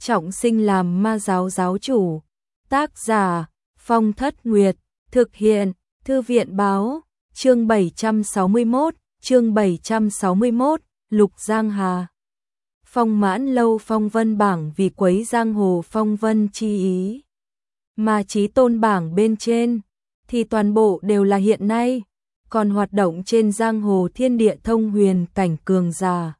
trọng sinh làm ma giáo giáo chủ. Tác giả Phong Thất Nguyệt. Thực hiện Thư viện báo. Chương 761. Lục Giang Hà. Phong Mãn Lâu phong vân bảng vì quấy giang hồ phong vân chi ý. Mà chí tôn bảng bên trên thì toàn bộ đều là hiện nay còn hoạt động trên giang hồ thiên địa thông huyền cảnh cường giả.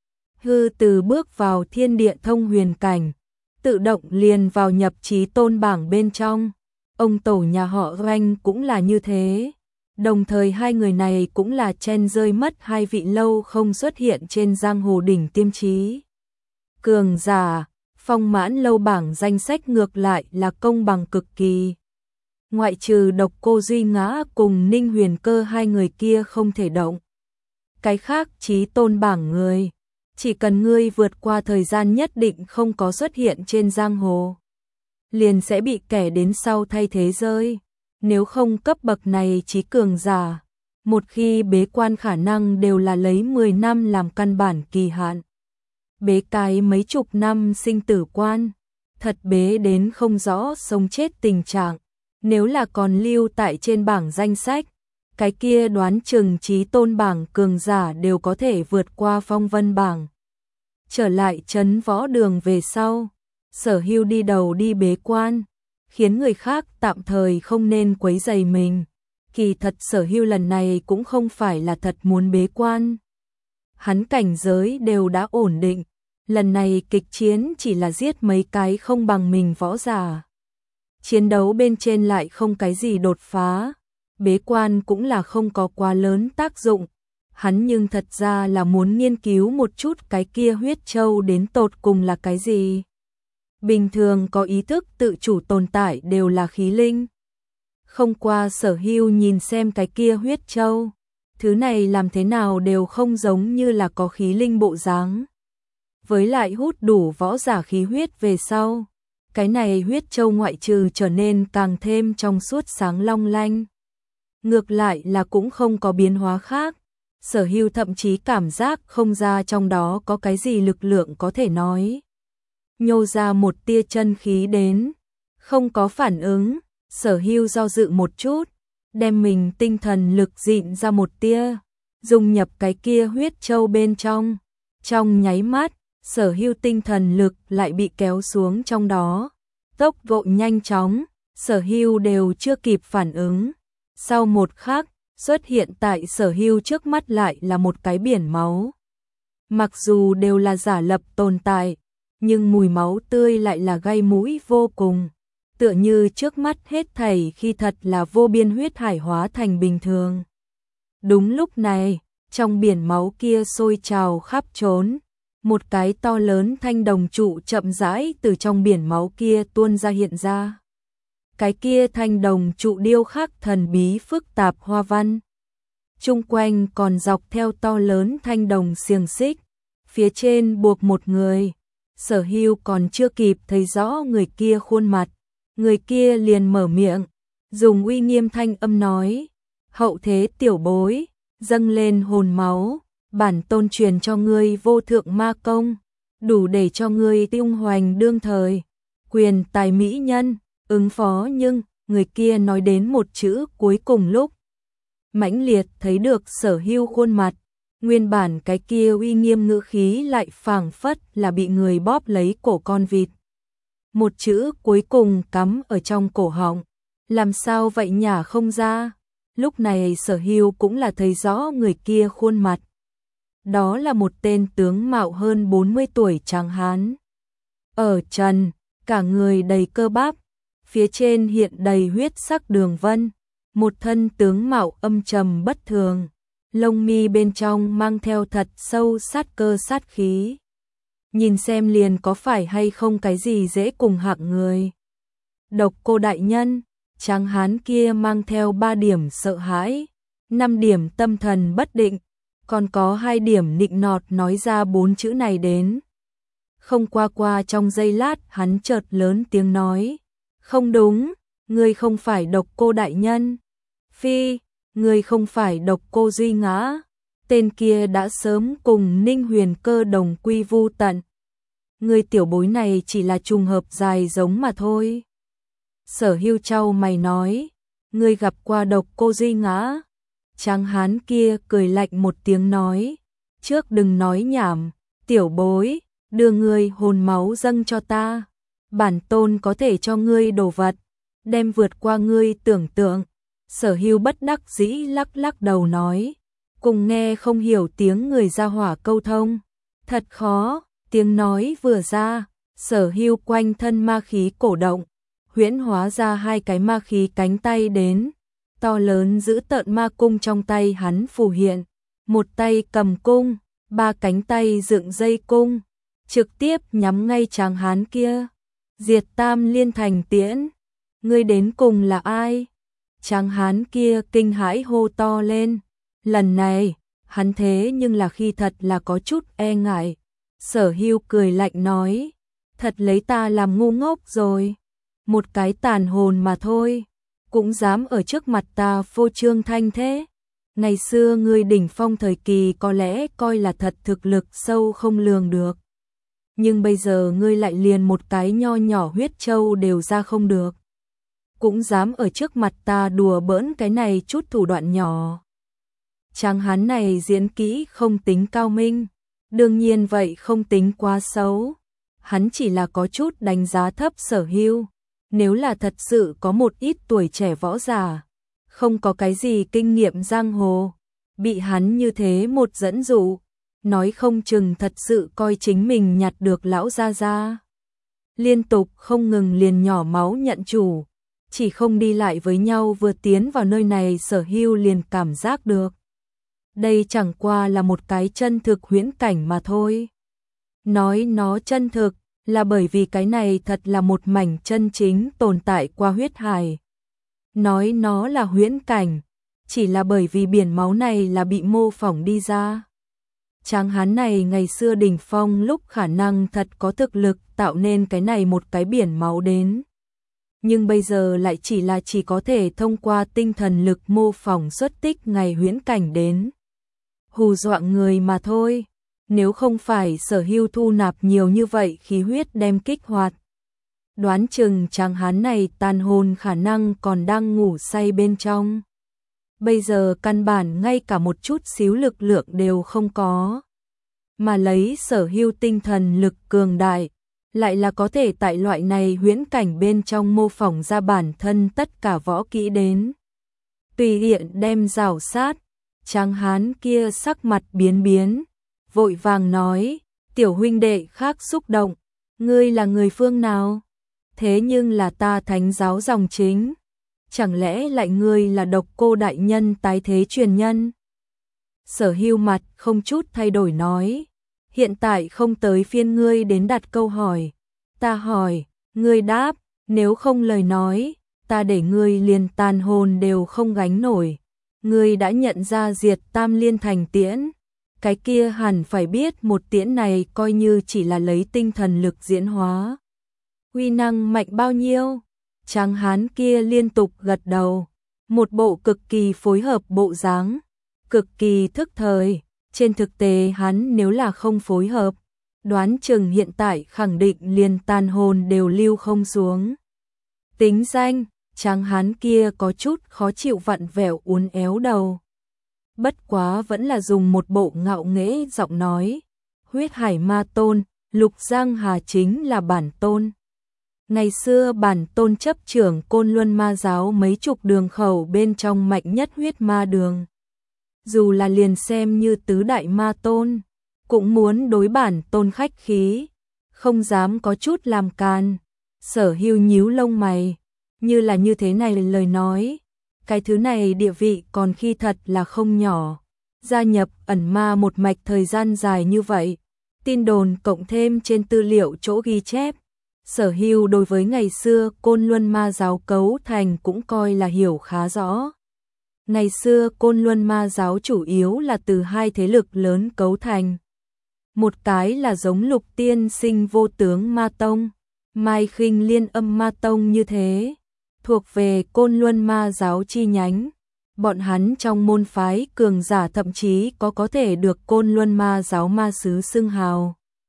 Hư từ bước vào thiên địa thông huyền cảnh, tự động liền vào nhập chí tôn bảng bên trong. Ông tổ nhà họ Doanh cũng là như thế. Đồng thời hai người này cũng là chen rơi mất hai vị lâu không xuất hiện trên giang hồ đỉnh tiêm chí cường giả. Phong Mãn Lâu bảng danh sách ngược lại là công bằng cực kỳ. Ngoại trừ Độc Cô Duy Ngã cùng Ninh Huyền Cơ hai người kia không thể động. Cái khác chí tôn bảng người, chỉ cần ngươi vượt qua thời gian nhất định không có xuất hiện trên giang hồ, liền sẽ bị kẻ đến sau thay thế rơi. Nếu không cấp bậc này chí cường giả, một khi bế quan khả năng đều là lấy 10 năm làm căn bản kỳ hạn. Bế cái mấy chục năm sinh tử quan, thật bế đến không rõ sống chết tình trạng. Nếu là còn lưu tại trên bảng danh sách, cái kia đoán chừng chí tôn bảng cường giả đều có thể vượt qua phong vân bảng. Trở lại trấn võ đường về sau, Sở Hưu đi đầu đi bế quan, khiến người khác tạm thời không nên quấy rầy mình. Kỳ thật Sở Hưu lần này cũng không phải là thật muốn bế quan. Hắn cảnh giới đều đã ổn định, lần này kịch chiến chỉ là giết mấy cái không bằng mình võ giả. Chiến đấu bên trên lại không cái gì đột phá, bế quan cũng là không có quá lớn tác dụng. Hắn nhưng thật ra là muốn nghiên cứu một chút cái kia huyết châu đến tột cùng là cái gì. Bình thường có ý thức tự chủ tồn tại đều là khí linh. Không qua Sở Hưu nhìn xem cái kia huyết châu, thứ này làm thế nào đều không giống như là có khí linh bộ dáng. Với lại hút đủ võ giả khí huyết về sau, cái này huyết châu ngoại trừ trở nên càng thêm trong suốt sáng long lanh, ngược lại là cũng không có biến hóa khác. Sở Hưu thậm chí cảm giác không ra trong đó có cái gì lực lượng có thể nói nhô ra một tia chân khí đến. Không có phản ứng, Sở Hưu do dự một chút, đem mình tinh thần lực dịn ra một tia, dung nhập cái kia huyết châu bên trong. Trong nháy mắt, Sở Hưu tinh thần lực lại bị kéo xuống trong đó, tốc độ nhanh chóng, Sở Hưu đều chưa kịp phản ứng. Sau một khắc, xuất hiện tại Sở Hưu trước mắt lại là một cái biển máu. Mặc dù đều là giả lập tồn tại, nhưng mùi máu tươi lại là gây mũi vô cùng, tựa như trước mắt hết thảy khi thật là vô biên huyết hải hóa thành bình thường. Đúng lúc này, trong biển máu kia sôi trào khắp trốn, một cái to lớn thanh đồng trụ chậm rãi từ trong biển máu kia tuôn ra hiện ra. Cái kia thanh đồng trụ điêu khắc thần bí phức tạp hoa văn, chung quanh còn dọc theo to lớn thanh đồng xiềng xích, phía trên buộc một người. Sở Hưu còn chưa kịp thấy rõ người kia khuôn mặt, người kia liền mở miệng, dùng uy nghiêm thanh âm nói: "Hậu thế tiểu bối, dâng lên hồn máu, bản tôn truyền cho ngươi vô thượng ma công, đủ để cho ngươi tung hoành đương thời, quyền tài mỹ nhân, ứng phó." Nhưng người kia nói đến một chữ cuối cùng lúc, mãnh liệt thấy được Sở Hưu khuôn mặt, nguyên bản cái kia uy nghiêm ngữ khí lại phảng phất là bị người bóp lấy cổ con vịt. Một chữ cuối cùng cắm ở trong cổ họng, làm sao vậy nhả không ra. Lúc này Sở Hưu cũng là thấy rõ người kia khuôn mặt. Đó là một tên tướng mạo hơn 40 tuổi tráng hán. Ở trần, cả người đầy cơ bắp, phía trên hiện đầy huyết sắc đường vân, một thân tướng mạo âm trầm bất thường, lông mi bên trong mang theo thật sâu sát cơ sát khí. Nhìn xem liền có phải hay không cái gì dễ cùng hạng người. Độc Cô đại nhân, tráng hán kia mang theo 3 điểm sợ hãi, 5 điểm tâm thần bất định, còn có 2 điểm nịnh nọt nói ra 4 chữ này đến. Không qua trong giây lát hắn chợt lớn tiếng nói: "Không đúng, ngươi không phải Độc Cô đại nhân. Phi, ngươi không phải Độc Cô Duy Ngã. Tên kia đã sớm cùng Ninh Huyền Cơ đồng quy vu tận. Người tiểu bối này chỉ là trùng hợp dài giống mà thôi. Sở Hưu chau mày nói, ngươi gặp qua Độc Cô Duy Ngã. Tráng hán kia cười lạnh một tiếng nói, trước đừng nói nhảm, tiểu bối, đưa ngươi hồn máu dâng cho ta. Bản tôn có thể cho ngươi đồ vật, đem vượt qua ngươi tưởng tượng. Sở Hưu bất đắc dĩ lắc lắc đầu nói, cùng nghe không hiểu tiếng người ra hỏa câu thông, thật khó. Tiếng nói vừa ra, Sở Hưu quanh thân ma khí cổ động, huyễn hóa ra hai cái ma khí cánh tay đến, to lớn giữ tợn ma cung trong tay hắn phù hiện, một tay cầm cung, ba cánh tay dựng dây cung, trực tiếp nhắm ngay tráng hán kia. Diệt Tam Liên Thành Tiễn, ngươi đến cùng là ai? Tráng hán kia kinh hãi hô to lên, lần này, hắn thế nhưng là khi thật là có chút e ngại. Sở Hưu cười lạnh nói, thật lấy ta làm ngu ngốc rồi, một cái tàn hồn mà thôi, cũng dám ở trước mặt ta phô trương thanh thế. Ngày xưa ngươi đỉnh phong thời kỳ có lẽ coi là thật thực lực sâu không lường được, nhưng bây giờ ngươi lại liền một cái nho nhỏ huyết châu đều ra không được, cũng dám ở trước mặt ta đùa bỡn cái này chút thủ đoạn nhỏ. Tráng hán này diễn kỹ không tính cao minh, đương nhiên vậy không tính quá xấu, hắn chỉ là có chút đánh giá thấp Sở Hưu. Nếu là thật sự có một ít tuổi trẻ võ giả, không có cái gì kinh nghiệm giang hồ, bị hắn như thế một dẫn dụ, nói không chừng thật sự coi chính mình nhặt được lão gia gia. Liên tục không ngừng liền nhỏ máu nhận chủ, chỉ không đi lại với nhau vừa tiến vào nơi này Sở Hưu liền cảm giác được. Đây chẳng qua là một cái chân thực huyễn cảnh mà thôi. Nói nó chân thực, là bởi vì cái này thật là một mảnh chân chính tồn tại qua huyết hải. Nói nó là huyễn cảnh, chỉ là bởi vì biển máu này là bị mô phỏng đi ra. Tráng hán này ngày xưa đỉnh phong lúc khả năng thật có thực lực tạo nên cái này một cái biển máu đến. Nhưng bây giờ lại chỉ có thể thông qua tinh thần lực mô phỏng xuất tích ngày huyễn cảnh đến. Hù dọa người mà thôi. Nếu không phải Sở Hưu thu nạp nhiều như vậy khí huyết đem kích hoạt, đoán chừng tráng hán này tàn hồn khả năng còn đang ngủ say bên trong. Bây giờ căn bản ngay cả một chút xíu lực lượng đều không có. Mà lấy Sở Hưu tinh thần lực cường đại, lại là có thể tại loại này huyễn cảnh bên trong mô phỏng ra bản thân tất cả võ kỹ đến. Tùy tiện đem rào sát, tráng hán kia sắc mặt biến biến, vội vàng nói, tiểu huynh đệ khác xúc động, ngươi là người phương nào? Thế nhưng là ta thánh giáo dòng chính, chẳng lẽ lại ngươi là Độc Cô đại nhân tái thế truyền nhân? Sở Hưu mặt không chút thay đổi nói, hiện tại không tới phiên ngươi đến đặt câu hỏi, ta hỏi, ngươi đáp, nếu không lời nói, ta để ngươi liền tàn hồn đều không gánh nổi. Ngươi đã nhận ra Diệt Tam Liên Thành Tiễn, cái kia hẳn phải biết một tiễn này coi như chỉ là lấy tinh thần lực diễn hóa, uy năng mạnh bao nhiêu. Tráng hán kia liên tục gật đầu, một bộ cực kỳ phối hợp bộ dáng, cực kỳ thức thời. Trên thực tế hắn nếu là không phối hợp, đoán chừng hiện tại khẳng định liền tàn hồn đều lưu không xuống. Tính danh, tráng hán kia có chút khó chịu vặn vẹo uốn éo đầu. Bất quá vẫn là dùng một bộ ngạo nghễ giọng nói, huyết hải ma tôn, Lục Giang Hà chính là bản tôn. Ngày xưa bản tôn chấp trưởng Côn Luân ma giáo mấy chục đường khẩu bên trong mạnh nhất huyết ma đường. Dù là liền xem như tứ đại ma tôn, cũng muốn đối bản tôn khách khí, không dám có chút làm can. Sở Hưu nhíu lông mày, như là như thế này lời nói, cái thứ này địa vị còn khi thật là không nhỏ. Gia nhập ẩn ma một mạch thời gian dài như vậy, tin đồn cộng thêm trên tư liệu chỗ ghi chép, Sở Hưu đối với ngày xưa Côn Luân ma giáo cấu thành cũng coi là hiểu khá rõ. Ngày xưa Côn Luân ma giáo chủ yếu là từ hai thế lực lớn cấu thành. Một cái là giống Lục Tiên Sinh Vô Tướng Ma Tông, Mai Khinh Liên Âm Ma Tông như thế, thuộc về Côn Luân ma giáo chi nhánh. Bọn hắn trong môn phái cường giả thậm chí có thể được Côn Luân ma giáo ma sứ xưng hào.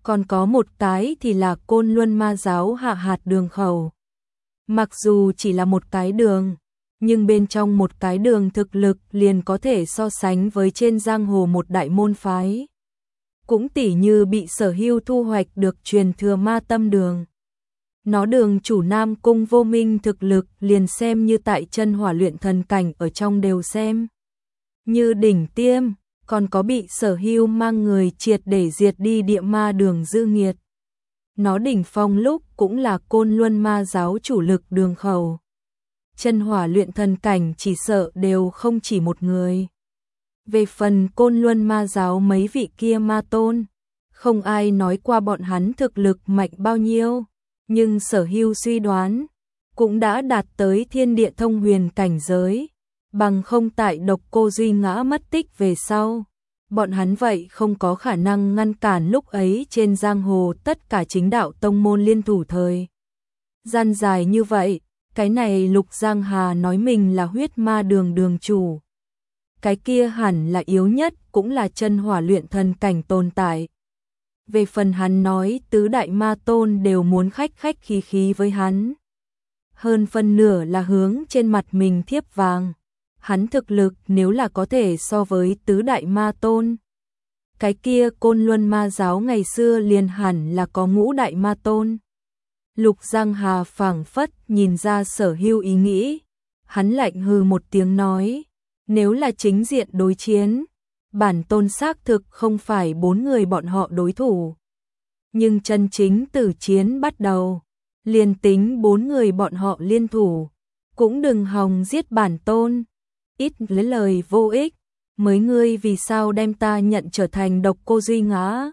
còn có một cái thì là Côn Luân Ma Giáo hạ hạt đường khẩu. Mặc dù chỉ là một cái đường, nhưng bên trong một cái đường thực lực liền có thể so sánh với trên giang hồ một đại môn phái. Cũng tỉ như bị Sở Hưu thu hoạch được truyền thừa Ma Tâm Đường. Nó đường chủ Nam Cung Vô Minh thực lực liền xem như tại chân hỏa luyện thần cảnh ở trong đều xem như đỉnh tiêm, còn có bị Sở Hưu mang người triệt để diệt đi địa ma đường dư nghiệt. Nó đỉnh phong lúc cũng là Côn Luân Ma Giáo chủ lực đường khẩu. Chân hỏa luyện thần cảnh chỉ sợ đều không chỉ một người. Về phần Côn Luân Ma Giáo mấy vị kia ma tôn, không ai nói qua bọn hắn thực lực mạnh bao nhiêu, nhưng Sở Hưu suy đoán cũng đã đạt tới thiên địa thông huyền cảnh giới, bằng không tại Độc Cô Duy Ngã mất tích về sau, bọn hắn vậy không có khả năng ngăn cản lúc ấy trên giang hồ tất cả chính đạo tông môn liên thủ thời gian dài như vậy. Cái này Lục Giang Hà nói mình là huyết ma đường đường chủ, cái kia hẳn là yếu nhất cũng là chân hỏa luyện thần cảnh tồn tại. Về phần hắn nói tứ đại ma tôn đều muốn khách khách khí khí với hắn, hơn phân nửa là hướng trên mặt mình thiếp vàng. Hắn thực lực nếu là có thể so với tứ đại ma tôn, cái kia Côn Luân Ma Giáo ngày xưa liền hẳn là có ngũ đại ma tôn. Lục Giang Hà phảng phất nhìn ra Sở Hưu ý nghĩ, hắn lạnh hừ một tiếng nói, nếu là chính diện đối chiến, bản tôn xác thực không phải 4 người bọn họ đối thủ. Nhưng chân chính tử chiến bắt đầu, liền tính 4 người bọn họ liên thủ, cũng đừng hòng giết bản tôn. Ít lấy lời vô ích, mấy ngươi vì sao đem ta nhận trở thành Độc Cô Duy Ngã?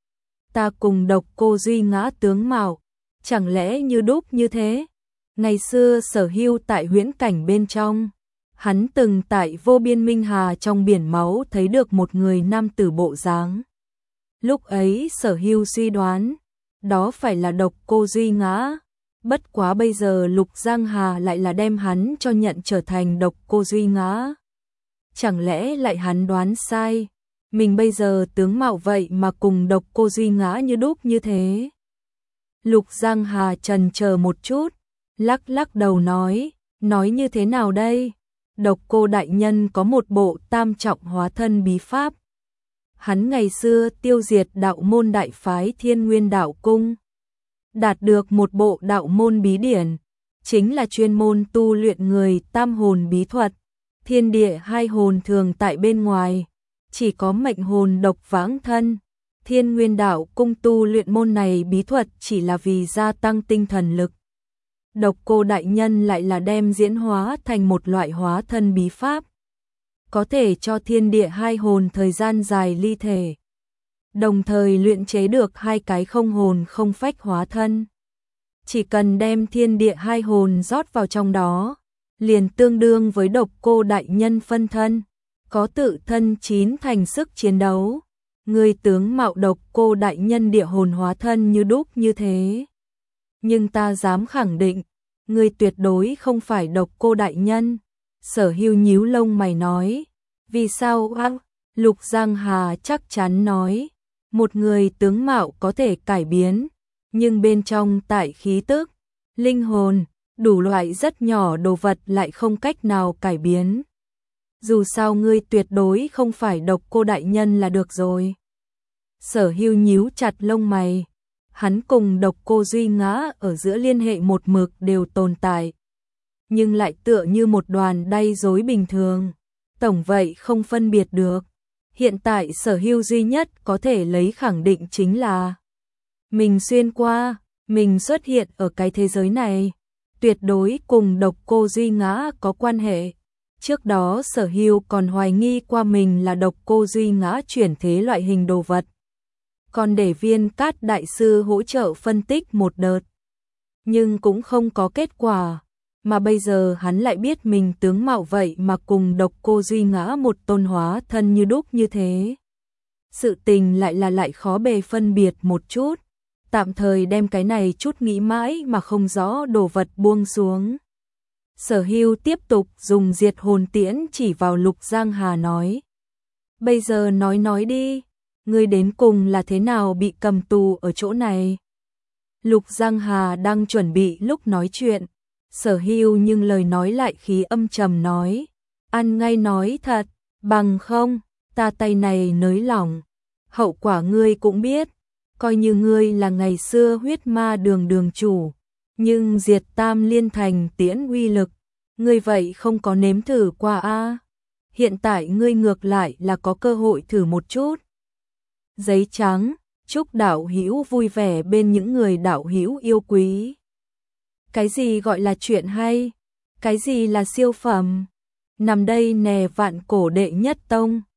Ta cùng Độc Cô Duy Ngã tướng mạo, chẳng lẽ như đúc như thế? Ngày xưa Sở Hưu tại huyễn cảnh bên trong, hắn từng tại Vô Biên Minh Hà trong biển máu thấy được một người nam tử bộ dáng. Lúc ấy Sở Hưu suy đoán, đó phải là Độc Cô Duy Ngã. Bất quá bây giờ Lục Giang Hà lại là đem hắn cho nhận trở thành Độc Cô Duy Ngã. Chẳng lẽ lại hắn đoán sai, mình bây giờ tướng mạo vậy mà cùng Độc Cô Duy Ngã như đúc như thế? Lục Giang Hà chần chờ một chút, lắc lắc đầu nói như thế nào đây? Độc Cô đại nhân có một bộ tam trọng hóa thân bí pháp. Hắn ngày xưa tiêu diệt đạo môn đại phái Thiên Nguyên Đạo Cung, đạt được một bộ đạo môn bí điển, chính là chuyên môn tu luyện người tam hồn bí thuật. Thiên địa hai hồn thường tại bên ngoài, chỉ có mệnh hồn độc vãng thân. Thiên Nguyên Đạo Cung tu luyện môn này bí thuật chỉ là vì gia tăng tinh thần lực. Độc Cô đại nhân lại là đem diễn hóa thành một loại hóa thân bí pháp, có thể cho thiên địa hai hồn thời gian dài ly thể, đồng thời luyện chế được hai cái không hồn không phách hóa thân. Chỉ cần đem thiên địa hai hồn rót vào trong đó, liền tương đương với Độc Cô đại nhân phân thân, có tự thân 9 thành sức chiến đấu. Người tướng mạo Độc Cô đại nhân địa hồn hóa thân như đúc như thế, nhưng ta dám khẳng định, người tuyệt đối không phải Độc Cô đại nhân. Sở Hưu nhíu lông mày nói, vì sao? Lục Giang Hà chắc chắn nói, một người tướng mạo có thể cải biến, nhưng bên trong tại khí tức, linh hồn, đủ loại rất nhỏ đồ vật lại không cách nào cải biến. Dù sao ngươi tuyệt đối không phải Độc Cô đại nhân là được rồi. Sở Hưu nhíu chặt lông mày, hắn cùng Độc Cô Duy Ngã ở giữa liên hệ một mực đều tồn tại, nhưng lại tựa như một đoàn đay rối bình thường, tổng vậy không phân biệt được. Hiện tại Sở Hưu duy nhất có thể lấy khẳng định chính là mình xuyên qua, mình xuất hiện ở cái thế giới này, tuyệt đối cùng Độc Cô Duy Ngã có quan hệ. Trước đó Sở Hưu còn hoài nghi qua mình là Độc Cô Duy Ngã chuyển thế loại hình đồ vật, còn để Viên Cát đại sư hỗ trợ phân tích một đợt, nhưng cũng không có kết quả. Mà bây giờ hắn lại biết mình tướng mạo vậy mà cùng Độc Cô Duy Ngã một tôn hóa thân như đúc như thế. Sự tình lại khó bề phân biệt một chút, tạm thời đem cái này chút nghĩ mãi mà không rõ đồ vật buông xuống. Sở Hưu tiếp tục dùng diệt hồn tiễn chỉ vào Lục Giang Hà nói, bây giờ nói đi, ngươi đến cùng là thế nào bị cầm tù ở chỗ này? Lục Giang Hà đang chuẩn bị lúc nói chuyện, Sở Hưu nhưng lời nói lại khí âm trầm nói, ăn ngay nói thật, bằng không, ta tay này nới lỏng, hậu quả ngươi cũng biết, coi như ngươi là ngày xưa huyết ma đường đường chủ, nhưng diệt Tam Liên Thành tiễn uy lực, ngươi vậy không có nếm thử qua a? Hiện tại ngươi ngược lại là có cơ hội thử một chút. Giấy trắng, chúc đạo hữu vui vẻ bên những người đạo hữu yêu quý. Cái gì gọi là chuyện hay? Cái gì là siêu phẩm? Nằm đây nè vạn cổ đệ nhất tông.